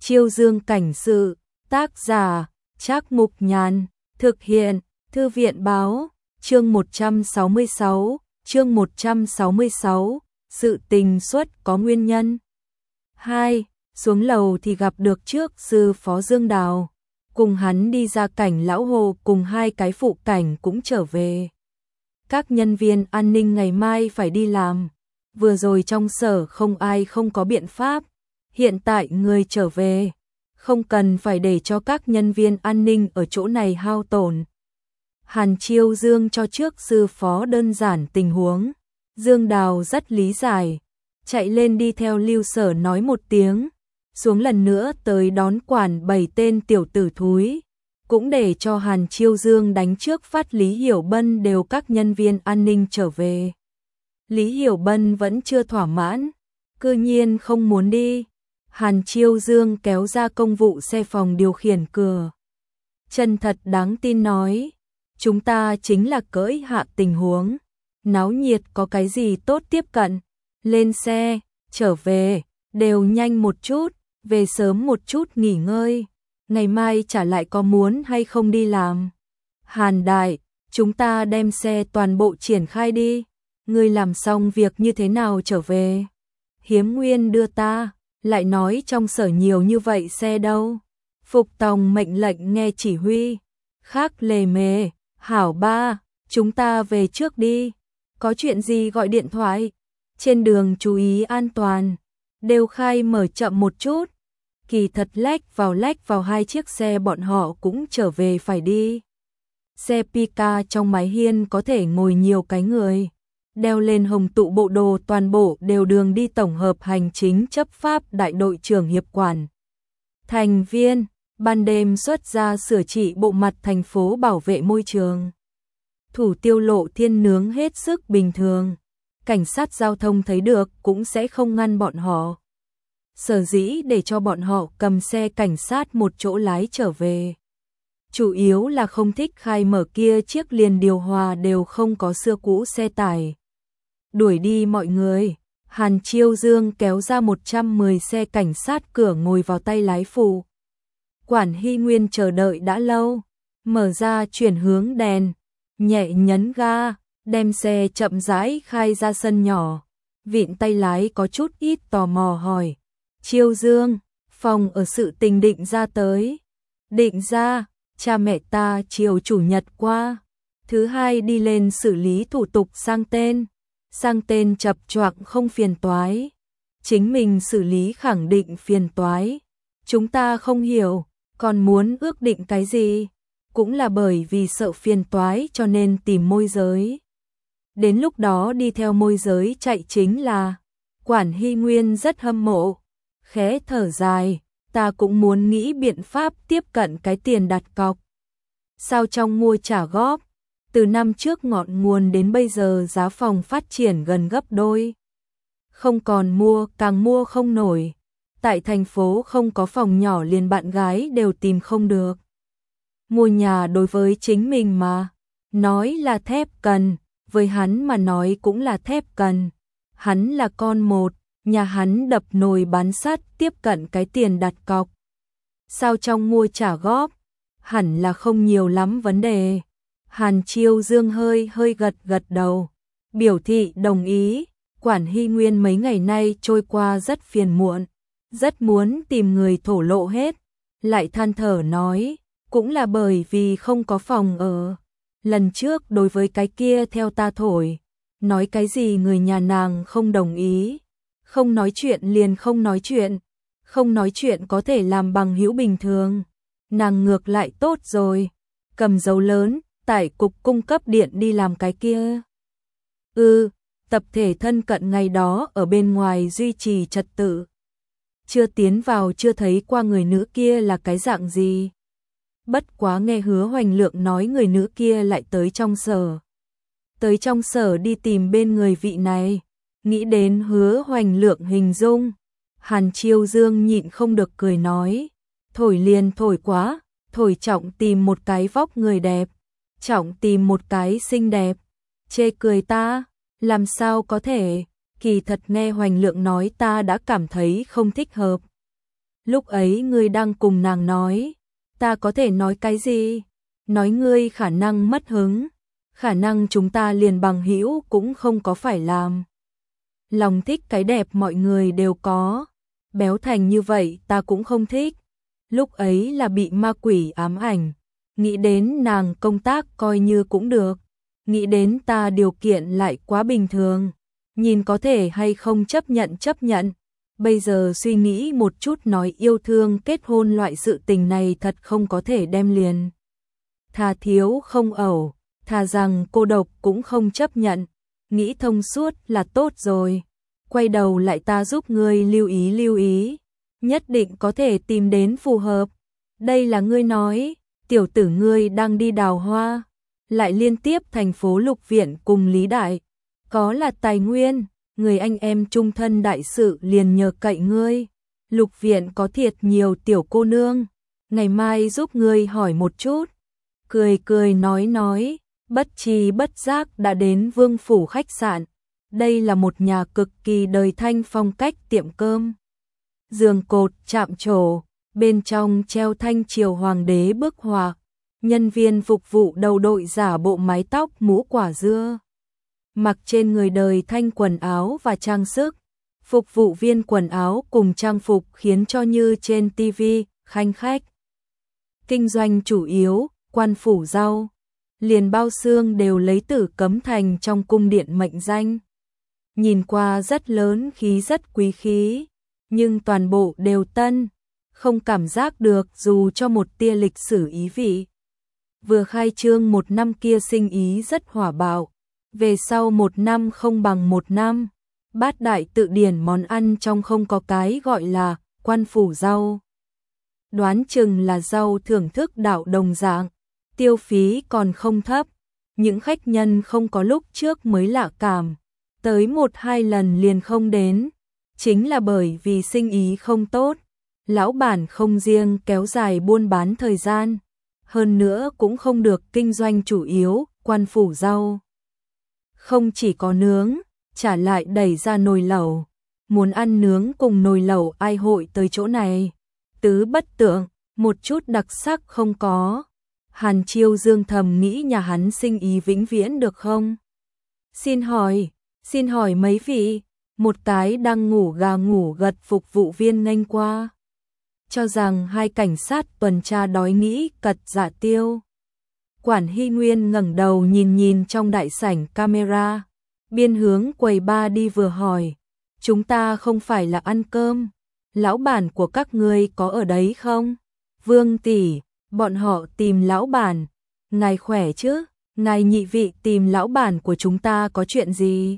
Chiêu Dương cảnh sự, tác giả, Trác Mục Nhàn, thực hiện, Thư viện báo, chương 166, sự tình xuất có nguyên nhân. 2. Xuống lầu thì gặp được trước sư phó Dương Đào, cùng hắn đi ra cảnh lão hồ cùng hai cái phụ cảnh cũng trở về. Các nhân viên an ninh ngày mai phải đi làm, vừa rồi trong sở không ai không có biện pháp, hiện tại người trở về, không cần phải để cho các nhân viên an ninh ở chỗ này hao tổn. Hàn Chiêu Dương cho trước sư phó đơn giản tình huống, Dương Đào rất lý giải, chạy lên đi theo Lưu Sở nói một tiếng, xuống lần nữa tới đón quản 7 tên tiểu tử thúi, cũng để cho Hàn Chiêu Dương đánh trước phát Lý Hiểu Bân đều các nhân viên an ninh trở về. Lý Hiểu Bân vẫn chưa thỏa mãn, cư nhiên không muốn đi. Hàn Chiêu Dương kéo ra công vụ xe phòng điều khiển cửa. Chân thật đáng tin nói, chúng ta chính là cưỡi hạ tình huống, náo nhiệt có cái gì tốt tiếp cận, lên xe, trở về, đều nhanh một chút, về sớm một chút nghỉ ngơi, ngày mai trả lại có muốn hay không đi làm. Hàn Đại, chúng ta đem xe toàn bộ triển khai đi, ngươi làm xong việc như thế nào trở về? Hiếm Nguyên đưa ta, lại nói trong sở nhiều như vậy xe đâu. Phục tòng mệnh lệnh nghe chỉ huy, khác lề mề, hảo ba, chúng ta về trước đi, có chuyện gì gọi điện thoại, trên đường chú ý an toàn, đều khai mở chậm một chút. Kỳ thật lách vào hai chiếc xe bọn họ cũng trở về phải đi. Xe Pika trong mái hiên có thể ngồi nhiều cái người, đeo lên hồng tụ bộ đồ toàn bộ đều đường đi tổng hợp hành chính chấp pháp đại đội trưởng hiệp quản. Thành viên, ban đêm xuất ra sửa trị bộ mặt thành phố bảo vệ môi trường. Thủ tiêu Lộ Thiên nướng hết sức bình thường, cảnh sát giao thông thấy được cũng sẽ không ngăn bọn họ. Sở dĩ để cho bọn họ cầm xe cảnh sát một chỗ lái trở về. Chủ yếu là không thích khai mở kia chiếc liền điều hòa đều không có xưa cũ xe tải. Đuổi đi mọi người, Hàn Chiêu Dương kéo ra 110 xe cảnh sát cửa ngồi vào tay lái phụ. Quản Hy Nguyên chờ đợi đã lâu, mở ra chuyển hướng đèn, nhẹ nhấn ga, đem xe chậm rãi khai ra sân nhỏ. Vịn tay lái có chút ít tò mò hỏi, Chiêu Dương, phòng ở sự tình định ra tới. Định ra, cha mẹ ta chiều chủ nhật qua, thứ hai đi lên xử lý thủ tục sang tên chập choạng không phiền toái. Chính mình xử lý khẳng định phiền toái. Chúng ta không hiểu, còn muốn ước định cái gì? Cũng là bởi vì sợ phiền toái cho nên tìm môi giới. Đến lúc đó đi theo môi giới chạy chính là. Quản Hy Nguyên rất hâm mộ, khẽ thở dài, ta cũng muốn nghĩ biện pháp tiếp cận cái tiền đặt cọc. Sao trong mua trả góp, từ năm trước ngọn nguồn đến bây giờ giá phòng phát triển gần gấp đôi. Không còn mua, càng mua không nổi. Tại thành phố không có phòng nhỏ liền bạn gái đều tìm không được. Mua nhà đối với chính mình mà, nói là thép cần, với hắn mà nói cũng là thép cần. Hắn là con một, nhà hắn đập nồi bán sắt tiếp cận cái tiền đặt cọc. Sao trong mua trả góp, hẳn là không nhiều lắm vấn đề. Hàn Chiêu Dương hơi gật đầu, biểu thị đồng ý. Quản Hy Nguyên mấy ngày nay trôi qua rất phiền muộn, rất muốn tìm người thổ lộ hết, lại than thở nói, cũng là bởi vì không có phòng ở. Lần trước đối với cái kia theo ta thổi, nói cái gì người nhà nàng không đồng ý, không nói chuyện liền không nói chuyện, không nói chuyện có thể làm bằng hữu bình thường. Nàng ngược lại tốt rồi, cầm dấu lớn, tải cục cung cấp điện đi làm cái kia. Tập thể thân cận ngày đó ở bên ngoài duy trì trật tự. Chưa tiến vào chưa thấy qua người nữ kia là cái dạng gì. Bất quá nghe Hứa Hoành Lượng nói người nữ kia lại tới trong sở. Tới trong sở đi tìm bên người vị này. Nghĩ đến Hứa Hoành Lượng hình dung. Hàn Chiêu Dương nhịn không được cười nói. Thổi liền thổi quá, thổi trọng tìm một cái vóc người đẹp. Trọng tìm một cái xinh đẹp. Chê cười ta, làm sao có thể, kỳ thật nghe Hoành Lượng nói ta đã cảm thấy không thích hợp. lúc ấy ngươi đang cùng nàng nói, ta có thể nói cái gì? Nói ngươi khả năng mất hứng, khả năng chúng ta liền bằng hữu cũng không có phải làm. Lòng thích cái đẹp mọi người đều có, béo thành như vậy ta cũng không thích. Lúc ấy là bị ma quỷ ám ảnh, nghĩ đến nàng công tác coi như cũng được, nghĩ đến ta điều kiện lại quá bình thường, nhìn có thể hay không chấp nhận. Bây giờ suy nghĩ một chút nói yêu thương kết hôn loại sự tình này thật không có thể đem liền. Thà thiếu không ẩu, thà rằng cô độc cũng không chấp nhận, nghĩ thông suốt là tốt rồi. Quay đầu lại ta giúp ngươi lưu ý, nhất định có thể tìm đến phù hợp. Đây là ngươi nói, tiểu tử ngươi đang đi đào hoa, lại liên tiếp thành phố Lục Viện cùng Lý Đại, có là tài nguyên, người anh em chung thân đại sự liền nhờ cậy ngươi. Lục Viện có thiệt nhiều tiểu cô nương, ngày mai giúp ngươi hỏi một chút. Cười nói, bất tri bất giác đã đến Vương phủ khách sạn. Đây là một nhà cực kỳ đời thanh phong cách tiệm cơm. Giường cột chạm trổ, bên trong treo thanh triều hoàng đế bức họa. Nhân viên phục vụ đầu đội giả bộ mái tóc mũ quả dưa. Mặc trên người đời thanh quần áo và trang sức. Phục vụ viên quần áo cùng trang phục khiến cho như trên TV, khanh khách. Kinh doanh chủ yếu, quan phủ rau. Liền bao xương đều lấy Tử Cấm Thành trong cung điện mệnh danh. Nhìn qua rất lớn khí rất quý khí, nhưng toàn bộ đều tân, không cảm giác được dù cho một tia lịch sử ý vị. Vừa khai trương một năm kia sinh ý rất hỏa bạo, về sau một năm không bằng một năm, bát đại tự điển món ăn trong không có cái gọi là quan phủ rau. Đoán chừng là rau thưởng thức đạo đồng dạng, tiêu phí còn không thấp, những khách nhân không có lúc trước mới lạ cảm. Tới 1-2 lần liền không đến, chính là bởi vì sinh ý không tốt, lão bản không riêng kéo dài buôn bán thời gian, hơn nữa cũng không được kinh doanh chủ yếu, quan phủ rau. Không chỉ có nướng, trả lại đẩy ra nồi lẩu, muốn ăn nướng cùng nồi lẩu ai hội tới chỗ này, tứ bất tượng, một chút đặc sắc không có. Hàn Chiêu Dương thầm nghĩ nhà hắn sinh ý vĩnh viễn được không? Xin hỏi mấy vị, một cái đang ngủ gà ngủ gật phục vụ viên nghênh qua. Cho rằng hai cảnh sát tuần tra đói nghĩ cật giả tiêu. Quản Hy Nguyên ngẩng đầu nhìn trong đại sảnh camera, biên hướng quầy bar đi vừa hỏi, chúng ta không phải là ăn cơm, lão bản của các ngươi có ở đấy không? Vương tỷ, bọn họ tìm lão bản, ngài khỏe chứ, ngài nhị vị tìm lão bản của chúng ta có chuyện gì?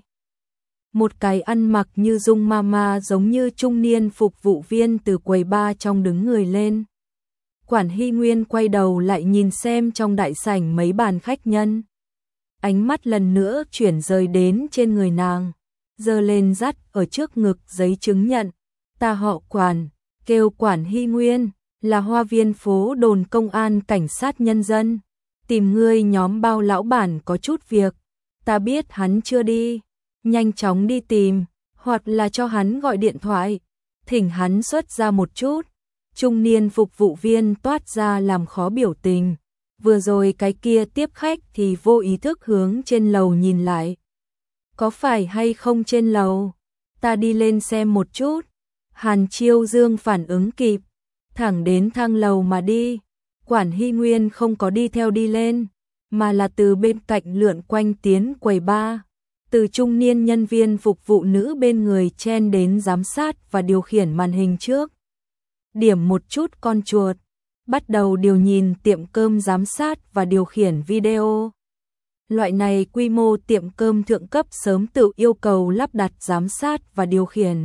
Một cái ăn mặc như Dung Mama giống như trung niên phục vụ viên từ quầy bar trong đứng người lên. Quản Hy Nguyên quay đầu lại nhìn xem trong đại sảnh mấy bàn khách nhân. Ánh mắt lần nữa chuyển rời đến trên người nàng, giơ lên dắt ở trước ngực giấy chứng nhận. Ta họ Quản, kêu Quản Hy Nguyên, là Hoa Viên phố đồn công an cảnh sát nhân dân. Tìm ngươi nhóm bao lão bản có chút việc, ta biết hắn chưa đi. Nhanh chóng đi tìm, hoặc là cho hắn gọi điện thoại, thỉnh hắn xuất ra một chút. Trung niên phục vụ viên toát ra làm khó biểu tình. Vừa rồi cái kia tiếp khách thì vô ý thức hướng trên lầu nhìn lại. Có phải hay không trên lầu? Ta đi lên xem một chút. Hàn Chiêu Dương phản ứng kịp, thẳng đến thang lầu mà đi. Quản Hy Nguyên không có đi theo đi lên, mà là từ bên cạnh lượn quanh tiến quầy bar. Từ trung niên nhân viên phục vụ nữ bên người chen đến giám sát và điều khiển màn hình trước. Điểm một chút con chuột, bắt đầu điều nhìn tiệm cơm giám sát và điều khiển video. Loại này quy mô tiệm cơm thượng cấp sớm tự yêu cầu lắp đặt giám sát và điều khiển.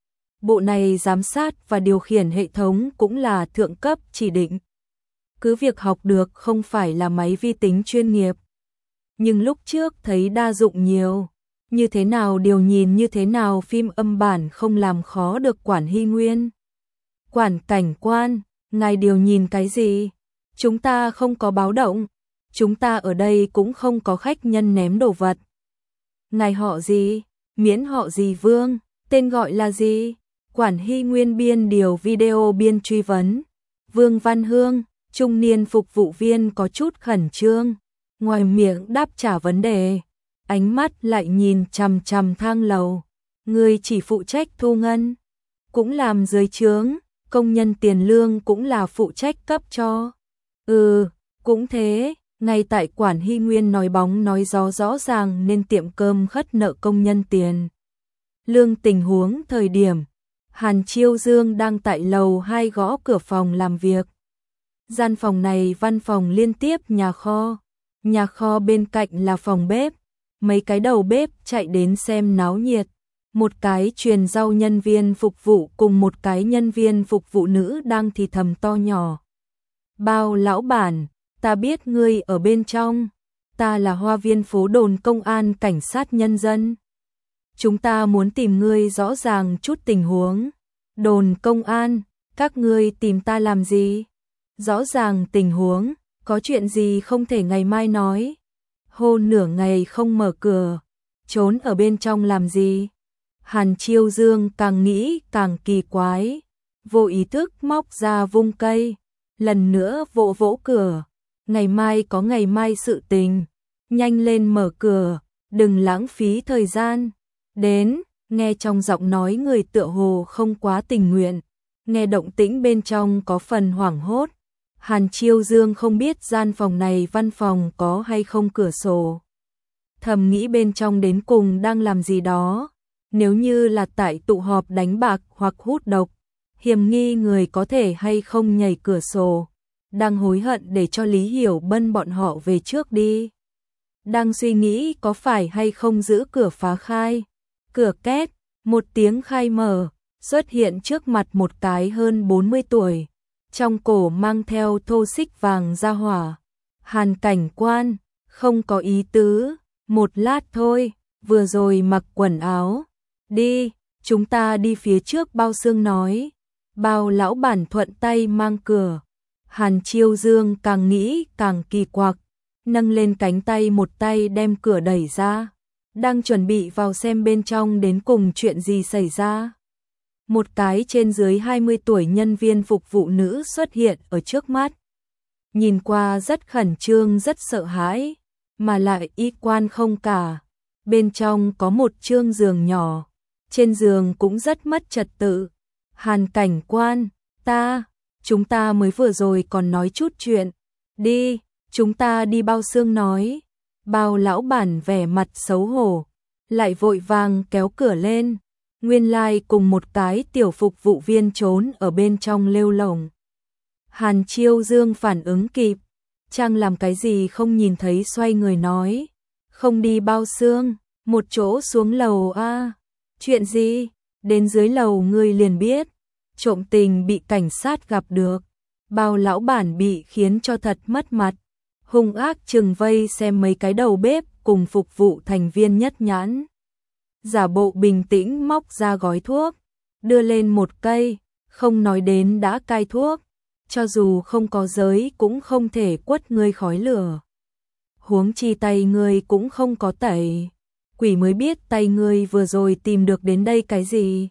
Bộ này giám sát và điều khiển hệ thống cũng là thượng cấp chỉ định. Cứ việc học được không phải là máy vi tính chuyên nghiệp. Nhưng lúc trước thấy đa dụng nhiều. Như thế nào điều nhìn như thế nào phim âm bản không làm khó được Quản Hy Nguyên. Quản cảnh quan, ngài điều nhìn cái gì? Chúng ta không có báo động. Chúng ta ở đây cũng không có khách nhân ném đồ vật. Ngài họ gì? Miễn họ gì Vương? Tên gọi là gì? Quản Hy Nguyên biên điều video biên truy vấn. Vương Văn Hương, trung niên phục vụ viên có chút khẩn trương, ngoài miệng đáp trả vấn đề, ánh mắt lại nhìn chằm chằm thang lầu. Người chỉ phụ trách thu ngân, cũng làm dưới trướng, công nhân tiền lương cũng là phụ trách cấp cho. Cũng thế, ngay tại Quản Hy Nguyên nói bóng nói gió rõ ràng nên tiệm cơm khất nợ công nhân tiền lương tình huống thời điểm, Hàn Chiêu Dương đang tại lầu 2 gõ cửa phòng làm việc. Gian phòng này văn phòng liên tiếp nhà kho bên cạnh là phòng bếp, mấy cái đầu bếp chạy đến xem náo nhiệt, một cái truyền rau nhân viên phục vụ cùng một cái nhân viên phục vụ nữ đang thì thầm to nhỏ. Bao lão bản, ta biết ngươi ở bên trong, ta là Hoa Viên phố đồn công an cảnh sát nhân dân. Chúng ta muốn tìm ngươi rõ ràng chút tình huống. Đồn công an, các ngươi tìm ta làm gì? Rõ ràng tình huống, có chuyện gì không thể ngày mai nói? Hô nửa ngày không mở cửa, trốn ở bên trong làm gì? Hàn Chiêu Dương càng nghĩ càng kỳ quái, vô ý thức móc ra vung cây, lần nữa vỗ vỗ cửa. Ngày mai có ngày mai sự tình, nhanh lên mở cửa, đừng lãng phí thời gian. Đến, nghe trong giọng nói người tựa hồ không quá tình nguyện, nghe động tĩnh bên trong có phần hoảng hốt. Hàn Chiêu Dương không biết gian phòng này văn phòng có hay không cửa sổ. Thầm nghĩ bên trong đến cùng đang làm gì đó, nếu như là tại tụ họp đánh bạc hoặc hút độc, hiểm nghi người có thể hay không nhảy cửa sổ. Đang hối hận để cho Lý Hiểu Bân bọn họ về trước đi. Đang suy nghĩ có phải hay không giữ cửa phá khai. Cửa két, một tiếng khai mở, xuất hiện trước mặt một cái hơn 40 tuổi, trong cổ mang theo thô xích vàng ra hỏa. Hàn cảnh quan, không có ý tứ, một lát thôi, vừa rồi mặc quần áo. Đi, chúng ta đi phía trước. Bao Sương nói. Bao lão bản thuận tay mang cửa. Hàn Chiêu Dương càng nghĩ càng kỳ quặc, nâng lên cánh tay một tay đem cửa đẩy ra, đang chuẩn bị vào xem bên trong đến cùng chuyện gì xảy ra. Một cái trên dưới 20 tuổi nhân viên phục vụ nữ xuất hiện ở trước mắt. Nhìn qua rất khẩn trương rất sợ hãi, mà lại y quan không cả. Bên trong có một trương giường nhỏ, trên giường cũng rất mất trật tự. Hàn cảnh quan, chúng ta mới vừa rồi còn nói chút chuyện. Đi, chúng ta đi. Bao Sương nói. Bao lão bản vẻ mặt xấu hổ, lại vội vàng kéo cửa lên. Nguyên lai cùng một cái tiểu phục vụ viên trốn ở bên trong lêu lổng. Hàn Chiêu Dương phản ứng kịp, chàng làm cái gì không nhìn thấy, xoay người nói. Không đi. Bao Sương, một chỗ xuống lầu a. Chuyện gì? Đến dưới lầu ngươi liền biết. Trộm tình bị cảnh sát gặp được. Bao lão bản bị khiến cho thật mất mặt, hung ác trừng vây xem mấy cái đầu bếp cùng phục vụ thành viên nhất nhãn. Giả bộ bình tĩnh móc ra gói thuốc, đưa lên một cây, không nói đến đã cai thuốc, cho dù không có giới cũng không thể quất ngươi khói lửa. Huống chi tay ngươi cũng không có tẩy, quỷ mới biết tay ngươi vừa rồi tìm được đến đây cái gì.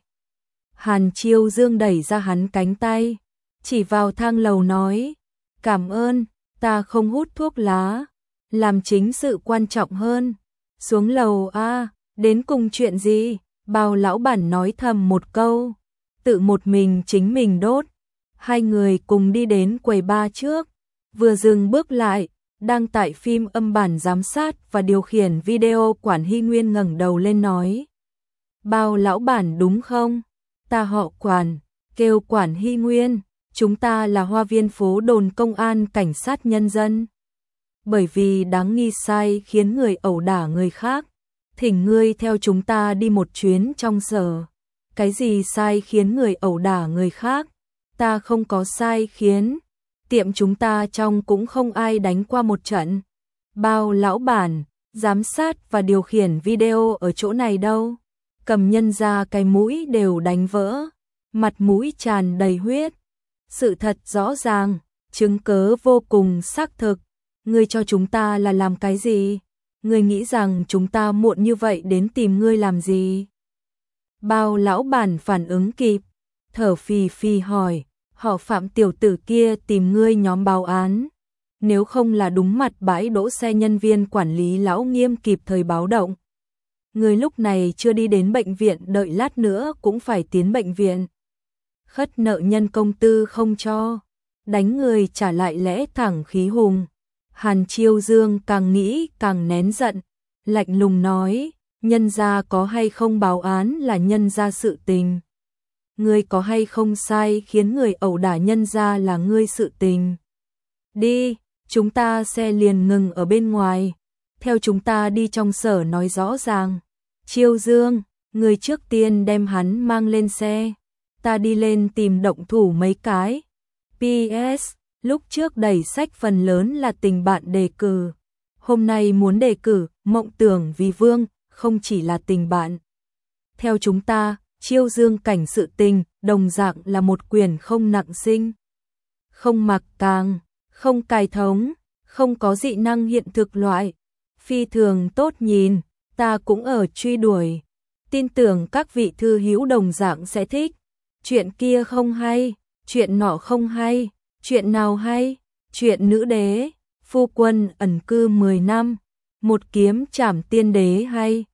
Hàn Chiêu Dương đẩy ra hắn cánh tay, chỉ vào thang lầu nói, cảm ơn, ta không hút thuốc lá, làm chính sự quan trọng hơn. Xuống lầu a. Đến cùng chuyện gì? Bao lão bản nói thầm một câu, tự một mình chính mình đốt. Hai người cùng đi đến quầy bar trước, vừa dừng bước lại, đang tại phim âm bản giám sát và điều khiển video. Quản Hy Nguyên ngẩng đầu lên nói, Bao lão bản đúng không? Ta họ Quản, kêu Quản Hy Nguyên, chúng ta là Hoa Viên phố đồn công an cảnh sát nhân dân. Bởi vì đáng nghi sai khiến người ẩu đả người khác, thỉnh ngươi theo chúng ta đi một chuyến trong sở. Cái gì sai khiến người ẩu đả người khác? Ta không có sai khiến, tiệm chúng ta trong cũng không ai đánh qua một trận. Bao lão bản, giám sát và điều khiển video ở chỗ này đâu? Cầm nhân ra cái mũi đều đánh vỡ, mặt mũi tràn đầy huyết. Sự thật rõ ràng, chứng cớ vô cùng xác thực. Ngươi cho chúng ta là làm cái gì? Ngươi nghĩ rằng chúng ta muộn như vậy đến tìm ngươi làm gì? Bao lão bản phản ứng kịp, thở phì phì hỏi, họ Phạm tiểu tử kia tìm ngươi nhóm báo án. Nếu không là đúng mặt bãi đỗ xe nhân viên quản lý lão Nghiêm kịp thời báo động. Người lúc này chưa đi đến bệnh viện, đợi lát nữa cũng phải tiến bệnh viện. Khất nợ nhân công tư không cho, đánh người trả lại lẽ thẳng khí hùng. Hàn Chiêu Dương càng nghĩ càng nén giận, lạnh lùng nói, nhân gia có hay không báo án là nhân gia sự tình. Ngươi có hay không sai khiến người ẩu đả nhân gia là ngươi sự tình. Đi, chúng ta xe liền ngừng ở bên ngoài, theo chúng ta đi trong sở nói rõ ràng. Chiêu Dương, người trước tiên đem hắn mang lên xe, ta đi lên tìm động thủ mấy cái. PS, lúc trước đẩy sách phần lớn là tình bạn đề cử. Hôm nay muốn đề cử Mộng tưởng vì vương, không chỉ là tình bạn. Theo chúng ta, Chiêu Dương cảnh sự tình, đồng dạng là một quyền không nặng sinh. Không mặc càng, không cài thống, không có dị năng hiện thực loại. Phi thường tốt nhìn, ta cũng ở truy đuổi. Tin tưởng các vị thư hữu đồng dạng sẽ thích. Chuyện kia không hay, chuyện nọ không hay, chuyện nào hay? Chuyện nữ đế, phu quân ẩn cư 10 năm, một kiếm trảm tiên đế hay.